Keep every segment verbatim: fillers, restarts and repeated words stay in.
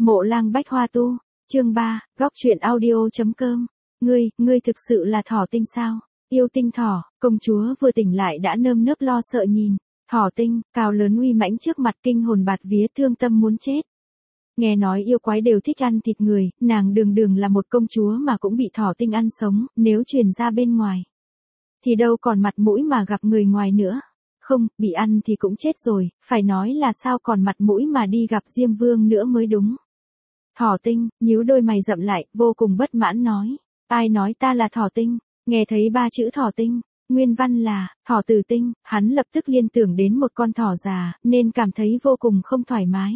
Mộ Lang Bách Hoa Tu, chương ba, góc truyện audio.com. Ngươi, ngươi thực sự là thỏ tinh sao? Yêu tinh thỏ, công chúa vừa tỉnh lại đã nơm nớp lo sợ nhìn. Thỏ tinh, cao lớn uy mãnh trước mặt kinh hồn bạt vía thương tâm muốn chết. Nghe nói yêu quái đều thích ăn thịt người, nàng đường đường là một công chúa mà cũng bị thỏ tinh ăn sống, nếu truyền ra bên ngoài. Thì đâu còn mặt mũi mà gặp người ngoài nữa. Không, bị ăn thì cũng chết rồi, phải nói là sao còn mặt mũi mà đi gặp Diêm Vương nữa mới đúng. Thỏ tinh, nhíu đôi mày rậm lại, vô cùng bất mãn nói. Ai nói ta là thỏ tinh? Nghe thấy ba chữ thỏ tinh, nguyên văn là, thỏ tử tinh, hắn lập tức liên tưởng đến một con thỏ già, nên cảm thấy vô cùng không thoải mái.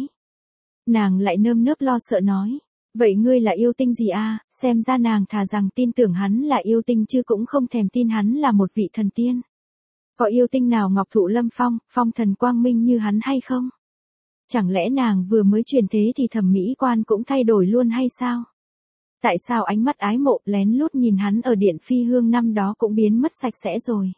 Nàng lại nơm nớp lo sợ nói. Vậy ngươi là yêu tinh gì a? Xem ra nàng thà rằng tin tưởng hắn là yêu tinh chứ cũng không thèm tin hắn là một vị thần tiên. Có yêu tinh nào ngọc thụ lâm phong, phong thần quang minh như hắn hay không? Chẳng lẽ nàng vừa mới chuyển thế thì thẩm mỹ quan cũng thay đổi luôn hay sao? Tại sao ánh mắt ái mộ lén lút nhìn hắn ở Điện Phi Hương năm đó cũng biến mất sạch sẽ rồi?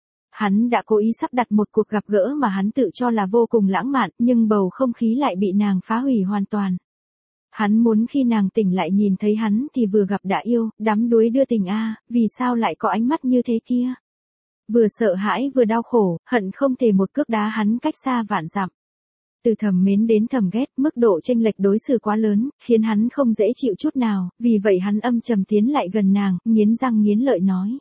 Hắn đã cố ý sắp đặt một cuộc gặp gỡ mà hắn tự cho là vô cùng lãng mạn, nhưng bầu không khí lại bị nàng phá hủy hoàn toàn. Hắn muốn khi nàng tỉnh lại nhìn thấy hắn thì vừa gặp đã yêu, đắm đuối đưa tình a, vì sao lại có ánh mắt như thế kia? Vừa sợ hãi vừa đau khổ, hận không thể một cước đá hắn cách xa vạn dặm. Từ thầm mến đến thầm ghét, mức độ chênh lệch đối xử quá lớn, khiến hắn không dễ chịu chút nào, vì vậy hắn âm trầm tiến lại gần nàng, nghiến răng nghiến lợi nói.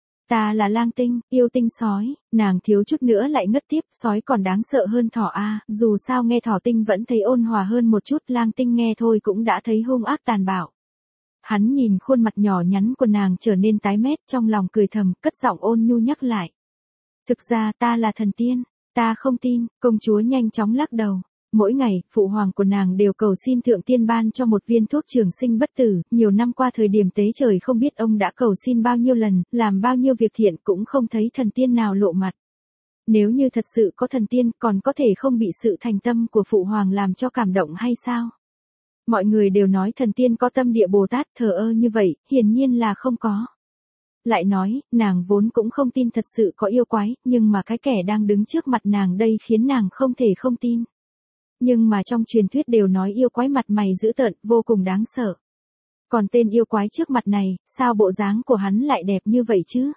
Ta là lang tinh, yêu tinh sói, nàng thiếu chút nữa lại ngất tiếp, sói còn đáng sợ hơn thỏ a, dù sao nghe thỏ tinh vẫn thấy ôn hòa hơn một chút, lang tinh nghe thôi cũng đã thấy hung ác tàn bạo. Hắn nhìn khuôn mặt nhỏ nhắn của nàng trở nên tái mét, trong lòng cười thầm, cất giọng ôn nhu nhắc lại. Thực ra ta là thần tiên, ta không tin, công chúa nhanh chóng lắc đầu. Mỗi ngày, phụ hoàng của nàng đều cầu xin thượng tiên ban cho một viên thuốc trường sinh bất tử, nhiều năm qua thời điểm tế trời không biết ông đã cầu xin bao nhiêu lần, làm bao nhiêu việc thiện cũng không thấy thần tiên nào lộ mặt. Nếu như thật sự có thần tiên còn có thể không bị sự thành tâm của phụ hoàng làm cho cảm động hay sao? Mọi người đều nói thần tiên có tâm địa Bồ Tát, thờ ơ như vậy, hiển nhiên là không có. Lại nói, nàng vốn cũng không tin thật sự có yêu quái, nhưng mà cái kẻ đang đứng trước mặt nàng đây khiến nàng không thể không tin. Nhưng mà trong truyền thuyết đều nói yêu quái mặt mày dữ tợn, vô cùng đáng sợ. Còn tên yêu quái trước mặt này, sao bộ dáng của hắn lại đẹp như vậy chứ?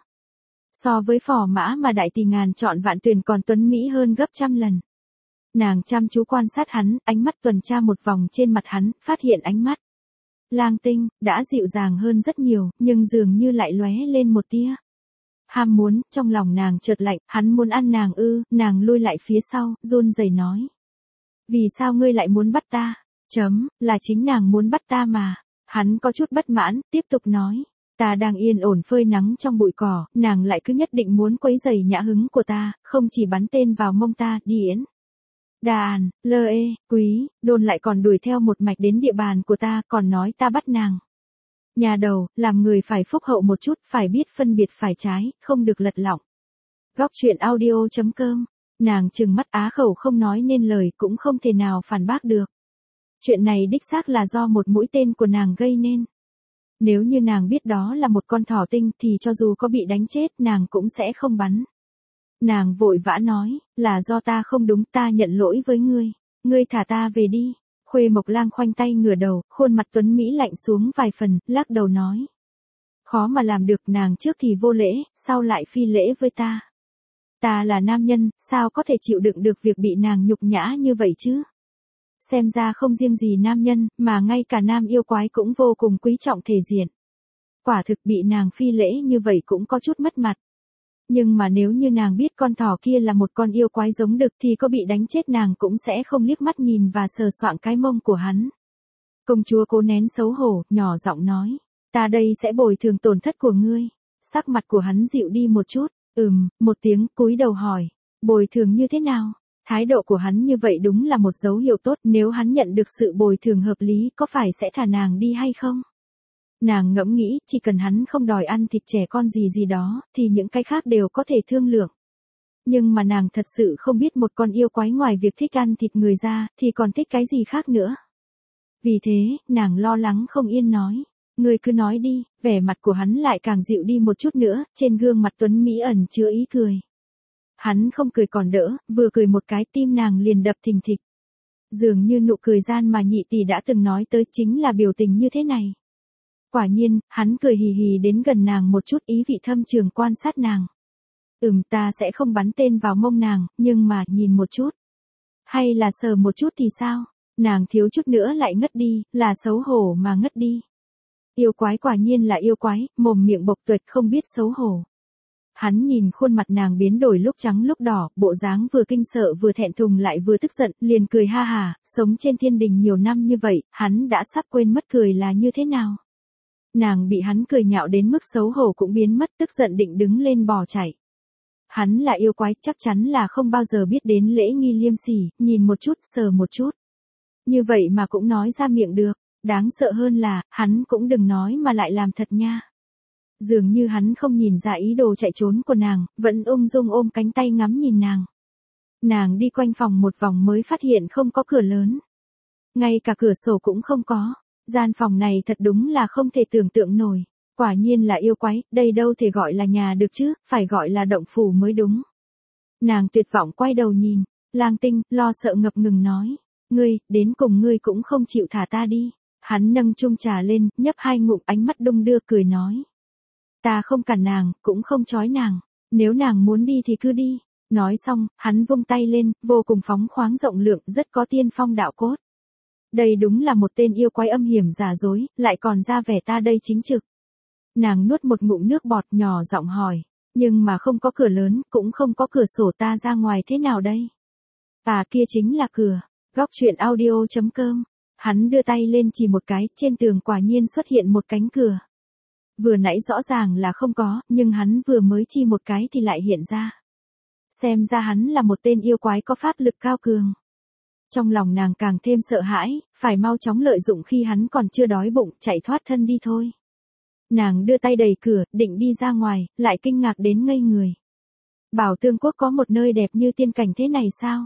So với phò mã mà đại tỷ ngàn chọn vạn tuyển còn tuấn mỹ hơn gấp trăm lần. Nàng chăm chú quan sát hắn, ánh mắt tuần tra một vòng trên mặt hắn, phát hiện ánh mắt. Lang tinh, đã dịu dàng hơn rất nhiều, nhưng dường như lại lóe lên một tia. Ham muốn, trong lòng nàng chợt lạnh, hắn muốn ăn nàng ư, nàng lui lại phía sau, run rẩy nói. Vì sao ngươi lại muốn bắt ta? Chấm, là chính nàng muốn bắt ta mà. Hắn có chút bất mãn, tiếp tục nói. Ta đang yên ổn phơi nắng trong bụi cỏ, nàng lại cứ nhất định muốn quấy rầy nhã hứng của ta, không chỉ bắn tên vào mông ta, điển. Đàn, lơ ê, quý, đồn lại còn đuổi theo một mạch đến địa bàn của ta, còn nói ta bắt nàng. Nhà đầu, làm người phải phúc hậu một chút, phải biết phân biệt phải trái, không được lật lọng. Góc truyện audio.com. Nàng trừng mắt á khẩu không nói nên lời, cũng không thể nào phản bác được. Chuyện này đích xác là do một mũi tên của nàng gây nên. Nếu như nàng biết đó là một con thỏ tinh thì cho dù có bị đánh chết nàng cũng sẽ không bắn. Nàng vội vã nói, là do ta không đúng, ta nhận lỗi với ngươi. Ngươi thả ta về đi. Khuê Mộc Lang khoanh tay ngửa đầu, khuôn mặt tuấn Mỹ lạnh xuống vài phần, lắc đầu nói. Khó mà làm được, nàng trước thì vô lễ, sau lại phi lễ với ta. Ta là nam nhân, sao có thể chịu đựng được việc bị nàng nhục nhã như vậy chứ? Xem ra không riêng gì nam nhân, mà ngay cả nam yêu quái cũng vô cùng quý trọng thể diện. Quả thực bị nàng phi lễ như vậy cũng có chút mất mặt. Nhưng mà nếu như nàng biết con thỏ kia là một con yêu quái giống đực thì có bị đánh chết nàng cũng sẽ không liếc mắt nhìn và sờ soạng cái mông của hắn. Công chúa cố nén xấu hổ, nhỏ giọng nói. Ta đây sẽ bồi thường tổn thất của ngươi. Sắc mặt của hắn dịu đi một chút. Ừm, một tiếng, cúi đầu hỏi. Bồi thường như thế nào? Thái độ của hắn như vậy đúng là một dấu hiệu tốt, nếu hắn nhận được sự bồi thường hợp lý có phải sẽ thả nàng đi hay không? Nàng ngẫm nghĩ, chỉ cần hắn không đòi ăn thịt trẻ con gì gì đó, thì những cái khác đều có thể thương lượng. Nhưng mà nàng thật sự không biết một con yêu quái ngoài việc thích ăn thịt người ra, thì còn thích cái gì khác nữa. Vì thế, nàng lo lắng không yên nói. Ngươi cứ nói đi, vẻ mặt của hắn lại càng dịu đi một chút nữa, trên gương mặt tuấn Mỹ ẩn chứa ý cười. Hắn không cười còn đỡ, vừa cười một cái tim nàng liền đập thình thịch. Dường như nụ cười gian mà nhị tỷ đã từng nói tới chính là biểu tình như thế này. Quả nhiên, hắn cười hì hì đến gần nàng một chút, ý vị thâm trường quan sát nàng. Ừm, ta sẽ không bắn tên vào mông nàng, nhưng mà, nhìn một chút. Hay là sờ một chút thì sao? Nàng thiếu chút nữa lại ngất đi, là xấu hổ mà ngất đi. Yêu quái quả nhiên là yêu quái, mồm miệng bộc tuệt không biết xấu hổ. Hắn nhìn khuôn mặt nàng biến đổi lúc trắng lúc đỏ, bộ dáng vừa kinh sợ vừa thẹn thùng lại vừa tức giận, liền cười ha hà, sống trên thiên đình nhiều năm như vậy, hắn đã sắp quên mất cười là như thế nào. Nàng bị hắn cười nhạo đến mức xấu hổ cũng biến mất, tức giận định đứng lên bỏ chạy. Hắn là yêu quái, chắc chắn là không bao giờ biết đến lễ nghi liêm sỉ, nhìn một chút, sờ một chút. Như vậy mà cũng nói ra miệng được, đáng sợ hơn là, hắn cũng đừng nói mà lại làm thật nha. Dường như hắn không nhìn ra ý đồ chạy trốn của nàng, vẫn ung dung ôm cánh tay ngắm nhìn nàng. Nàng đi quanh phòng một vòng mới phát hiện không có cửa lớn. Ngay cả cửa sổ cũng không có. Gian phòng này thật đúng là không thể tưởng tượng nổi. Quả nhiên là yêu quái, đây đâu thể gọi là nhà được chứ, phải gọi là động phủ mới đúng. Nàng tuyệt vọng quay đầu nhìn, Lang Tinh, lo sợ ngập ngừng nói. Ngươi, đến cùng ngươi cũng không chịu thả ta đi. Hắn nâng chung trà lên, nhấp hai ngụm, ánh mắt đung đưa cười nói. Ta không cản nàng, cũng không trói nàng. Nếu nàng muốn đi thì cứ đi. Nói xong, hắn vung tay lên, vô cùng phóng khoáng rộng lượng, rất có tiên phong đạo cốt. Đây đúng là một tên yêu quái âm hiểm giả dối, lại còn ra vẻ ta đây chính trực. Nàng nuốt một ngụm nước bọt, nhỏ giọng hỏi. Nhưng mà không có cửa lớn, cũng không có cửa sổ, ta ra ngoài thế nào đây? À, kia chính là cửa. Góc truyện audio chấm com. Hắn đưa tay lên chỉ một cái, trên tường quả nhiên xuất hiện một cánh cửa. Vừa nãy rõ ràng là không có, nhưng hắn vừa mới chi một cái thì lại hiện ra. Xem ra hắn là một tên yêu quái có pháp lực cao cường. Trong lòng nàng càng thêm sợ hãi, phải mau chóng lợi dụng khi hắn còn chưa đói bụng, chạy thoát thân đi thôi. Nàng đưa tay đẩy cửa, định đi ra ngoài, lại kinh ngạc đến ngây người. Bảo Tương Quốc có một nơi đẹp như tiên cảnh thế này sao?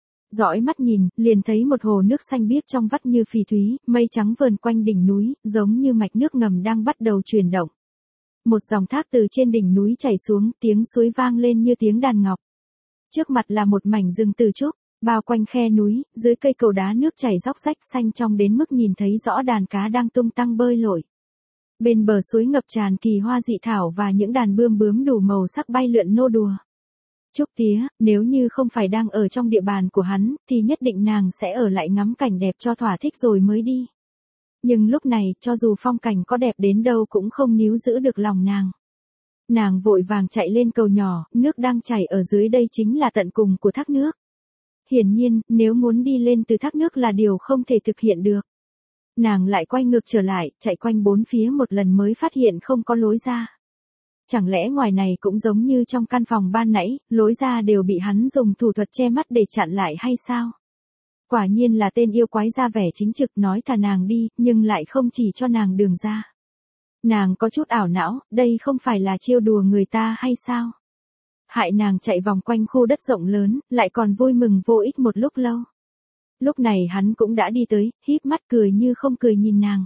Dõi mắt nhìn, liền thấy một hồ nước xanh biếc trong vắt như phỉ thúy, mây trắng vờn quanh đỉnh núi, giống như mạch nước ngầm đang bắt đầu chuyển động. Một dòng thác từ trên đỉnh núi chảy xuống, tiếng suối vang lên như tiếng đàn ngọc. Trước mặt là một mảnh rừng từ trúc, bao quanh khe núi, dưới cây cầu đá nước chảy róc rách xanh trong đến mức nhìn thấy rõ đàn cá đang tung tăng bơi lội. Bên bờ suối ngập tràn kỳ hoa dị thảo và những đàn bươm bướm đủ màu sắc bay lượn nô đùa. Trúc tía, nếu như không phải đang ở trong địa bàn của hắn, thì nhất định nàng sẽ ở lại ngắm cảnh đẹp cho thỏa thích rồi mới đi. Nhưng lúc này, cho dù phong cảnh có đẹp đến đâu cũng không níu giữ được lòng nàng. Nàng vội vàng chạy lên cầu nhỏ, nước đang chảy ở dưới đây chính là tận cùng của thác nước. Hiển nhiên, nếu muốn đi lên từ thác nước là điều không thể thực hiện được. Nàng lại quay ngược trở lại, chạy quanh bốn phía một lần mới phát hiện không có lối ra. Chẳng lẽ ngoài này cũng giống như trong căn phòng ban nãy, lối ra đều bị hắn dùng thủ thuật che mắt để chặn lại hay sao? Quả nhiên là tên yêu quái ra vẻ chính trực, nói thả nàng đi, nhưng lại không chỉ cho nàng đường ra. Nàng có chút ảo não, đây không phải là trêu đùa người ta hay sao? Hại nàng chạy vòng quanh khu đất rộng lớn, lại còn vui mừng vô ích một lúc lâu. Lúc này hắn cũng đã đi tới, híp mắt cười như không cười nhìn nàng.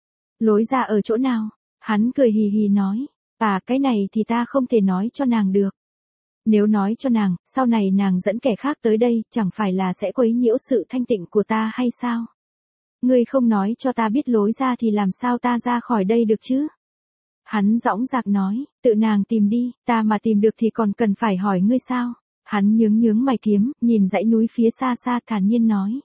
Lối ra ở chỗ nào? Hắn cười hì hì nói. À, cái này thì ta không thể nói cho nàng được. Nếu nói cho nàng, sau này nàng dẫn kẻ khác tới đây, chẳng phải là sẽ quấy nhiễu sự thanh tịnh của ta hay sao? Ngươi không nói cho ta biết lối ra thì làm sao ta ra khỏi đây được chứ? Hắn dõng dạc nói, tự nàng tìm đi, ta mà tìm được thì còn cần phải hỏi ngươi sao? Hắn nhướng nhướng mày kiếm, nhìn dãy núi phía xa xa thản nhiên nói.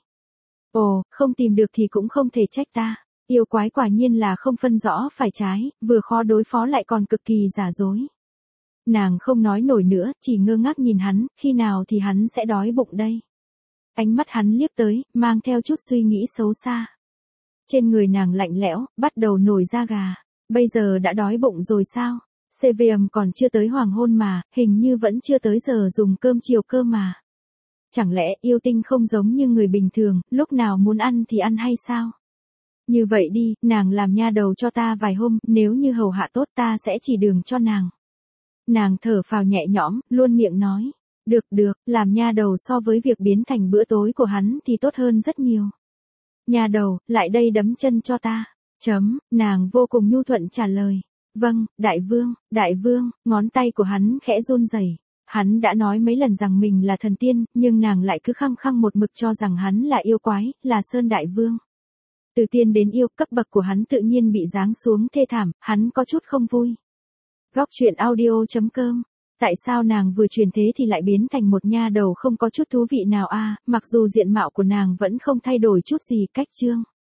Ồ, không tìm được thì cũng không thể trách ta. Yêu quái quả nhiên là không phân rõ phải trái, vừa khó đối phó lại còn cực kỳ giả dối. Nàng không nói nổi nữa, chỉ ngơ ngác nhìn hắn, khi nào thì hắn sẽ đói bụng đây. Ánh mắt hắn liếc tới, mang theo chút suy nghĩ xấu xa. Trên người nàng lạnh lẽo, bắt đầu nổi da gà. Bây giờ đã đói bụng rồi sao? xê vê em còn chưa tới hoàng hôn mà, hình như vẫn chưa tới giờ dùng cơm chiều cơ mà. Chẳng lẽ yêu tinh không giống như người bình thường, lúc nào muốn ăn thì ăn hay sao? Như vậy đi, nàng làm nha đầu cho ta vài hôm, nếu như hầu hạ tốt ta sẽ chỉ đường cho nàng. Nàng thở phào nhẹ nhõm, luôn miệng nói. Được được, làm nha đầu so với việc biến thành bữa tối của hắn thì tốt hơn rất nhiều. Nha đầu, lại đây đấm chân cho ta. Chấm, nàng vô cùng nhu thuận trả lời. Vâng, đại vương, đại vương, ngón tay của hắn khẽ run rẩy. Hắn đã nói mấy lần rằng mình là thần tiên, nhưng nàng lại cứ khăng khăng một mực cho rằng hắn là yêu quái, là Sơn Đại Vương. Từ tiên đến yêu, cấp bậc của hắn tự nhiên bị giáng xuống thê thảm, hắn có chút không vui. Góc truyện audio chấm com. Tại sao nàng vừa chuyển thế thì lại biến thành một nha đầu không có chút thú vị nào a? À, mặc dù diện mạo của nàng vẫn không thay đổi chút gì, cách chương.